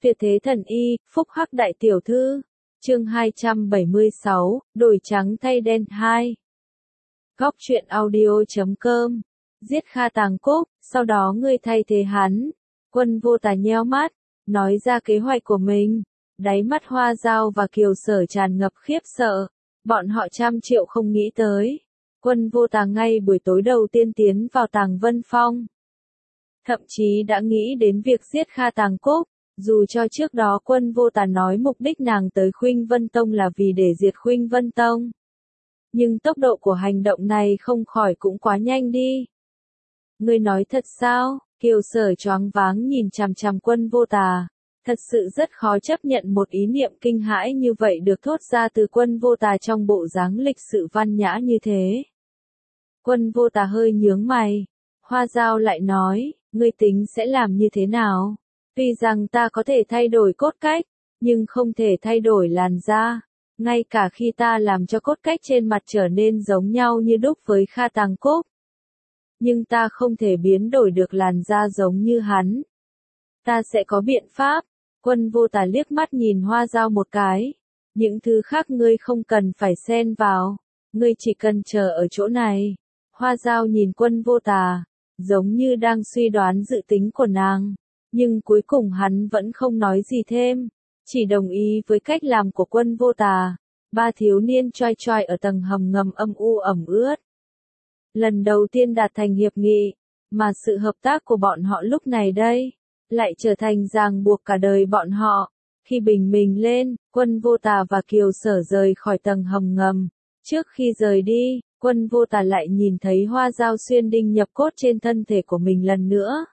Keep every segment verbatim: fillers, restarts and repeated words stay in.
Tuyệt thế thần y, phúc hắc đại tiểu thư. Chương hai trăm bảy mươi sáu, đổi trắng thay đen hai. Góc truyện audio chấm com. Giết Kha Tàng Cốc, sau đó ngươi thay thế hắn. Quân Vô Tà nheo mắt, nói ra kế hoạch của mình. Đáy mắt Hoa Dao và Kiều Sở tràn ngập khiếp sợ. Bọn họ trăm triệu không nghĩ tới. Quân Vô Tà ngay buổi tối đầu tiên tiến vào Tàng Vân Phong. Thậm chí đã nghĩ đến việc giết Kha Tàng Cốc. Dù cho trước đó Quân Vô Tà nói mục đích nàng tới Khuynh Vân Tông là vì để diệt Khuynh Vân Tông. Nhưng tốc độ của hành động này không khỏi cũng quá nhanh đi. Ngươi nói thật sao? Kiều Sở choáng váng nhìn chằm chằm Quân Vô Tà. Thật sự rất khó chấp nhận một ý niệm kinh hãi như vậy được thốt ra từ Quân Vô Tà trong bộ dáng lịch sự văn nhã như thế. Quân Vô Tà hơi nhướng mày. Hoa Dao lại nói, ngươi tính sẽ làm như thế nào? Tuy rằng ta có thể thay đổi cốt cách, nhưng không thể thay đổi làn da. Ngay cả khi ta làm cho cốt cách trên mặt trở nên giống nhau như đúc với Kha Tàng Cốc. Nhưng ta không thể biến đổi được làn da giống như hắn. Ta sẽ có biện pháp. Quân Vô Tà liếc mắt nhìn Hoa Dao một cái. Những thứ khác ngươi không cần phải xen vào. Ngươi chỉ cần chờ ở chỗ này. Hoa Dao nhìn Quân Vô Tà, giống như đang suy đoán dự tính của nàng. Nhưng cuối cùng hắn vẫn không nói gì thêm, chỉ đồng ý với cách làm của Quân Vô Tà. Ba thiếu niên choai choai ở tầng hầm ngầm âm u ẩm ướt. Lần đầu tiên đạt thành hiệp nghị, mà sự hợp tác của bọn họ lúc này đây, lại trở thành ràng buộc cả đời bọn họ. Khi bình minh lên, Quân Vô Tà và Kiều Sở rời khỏi tầng hầm ngầm. Trước khi rời đi, Quân Vô Tà lại nhìn thấy Hoa Dao xuyên đinh nhập cốt trên thân thể của mình lần nữa.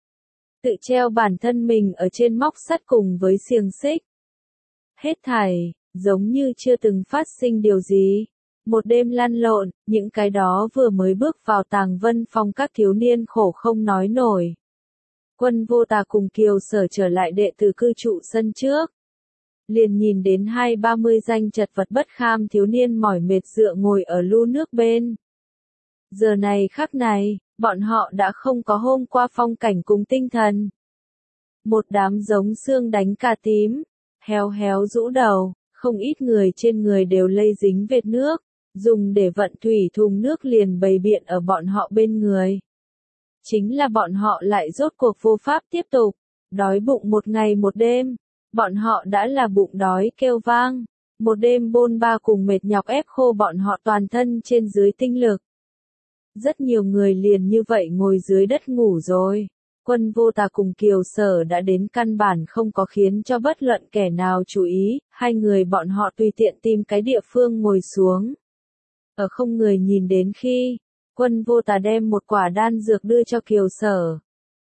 Tự treo bản thân mình ở trên móc sắt cùng với xiềng xích. Hết thảy, giống như chưa từng phát sinh điều gì. Một đêm lăn lộn, những cái đó vừa mới bước vào Tàng Vân Phong các thiếu niên khổ không nói nổi. Quân Vô Tà cùng Kiều Sở trở lại đệ tử cư trụ sân trước. Liền nhìn đến hai ba mươi danh chật vật bất kham thiếu niên mỏi mệt dựa ngồi ở lu nước bên. Giờ này khắc này, bọn họ đã không có hôm qua phong cảnh cùng tinh thần. Một đám giống xương đánh cà tím, héo héo rũ đầu, không ít người trên người đều lây dính vệt nước, dùng để vận thủy thùng nước liền bày biện ở bọn họ bên người. Chính là bọn họ lại rốt cuộc vô pháp tiếp tục, đói bụng một ngày một đêm, bọn họ đã là bụng đói kêu vang, một đêm bôn ba cùng mệt nhọc ép khô bọn họ toàn thân trên dưới tinh lực. Rất nhiều người liền như vậy ngồi dưới đất ngủ rồi. Quân Vô Tà cùng Kiều Sở đã đến căn bản không có khiến cho bất luận kẻ nào chú ý, hai người bọn họ tùy tiện tìm cái địa phương ngồi xuống. Ở không người nhìn đến khi, Quân Vô Tà đem một quả đan dược đưa cho Kiều Sở.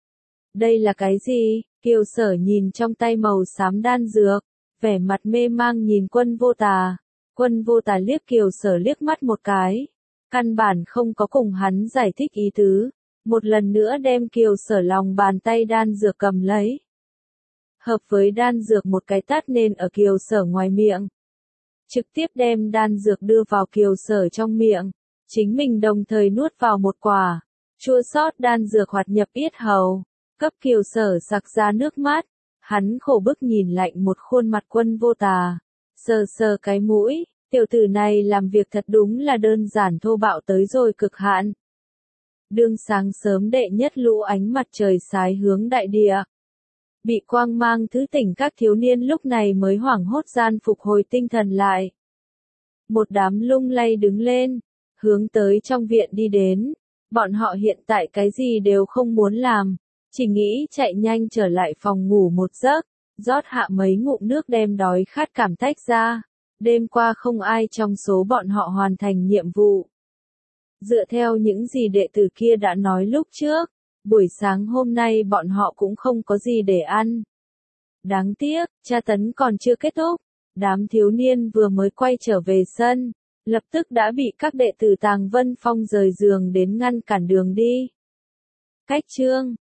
Đây là cái gì? Kiều Sở nhìn trong tay màu xám đan dược, vẻ mặt mê mang nhìn Quân Vô Tà. Quân Vô Tà liếc Kiều Sở liếc mắt một cái. Căn bản không có cùng hắn giải thích ý tứ, một lần nữa đem Kiều Sở lòng bàn tay đan dược cầm lấy. Hợp với đan dược một cái tát nên ở Kiều Sở ngoài miệng. Trực tiếp đem đan dược đưa vào Kiều Sở trong miệng, chính mình đồng thời nuốt vào một quả, chua xót đan dược hoạt nhập yết hầu, cấp Kiều Sở sặc ra nước mắt. Hắn khổ bức nhìn lạnh một khuôn mặt Quân Vô Tà, sờ sờ cái mũi. Tiểu tử này làm việc thật đúng là đơn giản thô bạo tới rồi cực hạn. Đương sáng sớm đệ nhất lũ ánh mặt trời sái hướng đại địa. Bị quang mang thứ tỉnh các thiếu niên lúc này mới hoảng hốt gian phục hồi tinh thần lại. Một đám lung lay đứng lên, hướng tới trong viện đi đến. Bọn họ hiện tại cái gì đều không muốn làm, chỉ nghĩ chạy nhanh trở lại phòng ngủ một giấc, rót hạ mấy ngụm nước đem đói khát cảm tách ra. Đêm qua không ai trong số bọn họ hoàn thành nhiệm vụ. Dựa theo những gì đệ tử kia đã nói lúc trước, buổi sáng hôm nay bọn họ cũng không có gì để ăn. Đáng tiếc, tra tấn còn chưa kết thúc, đám thiếu niên vừa mới quay trở về sân, lập tức đã bị các đệ tử Tàng Vân Phong rời giường đến ngăn cản đường đi. Cách chương,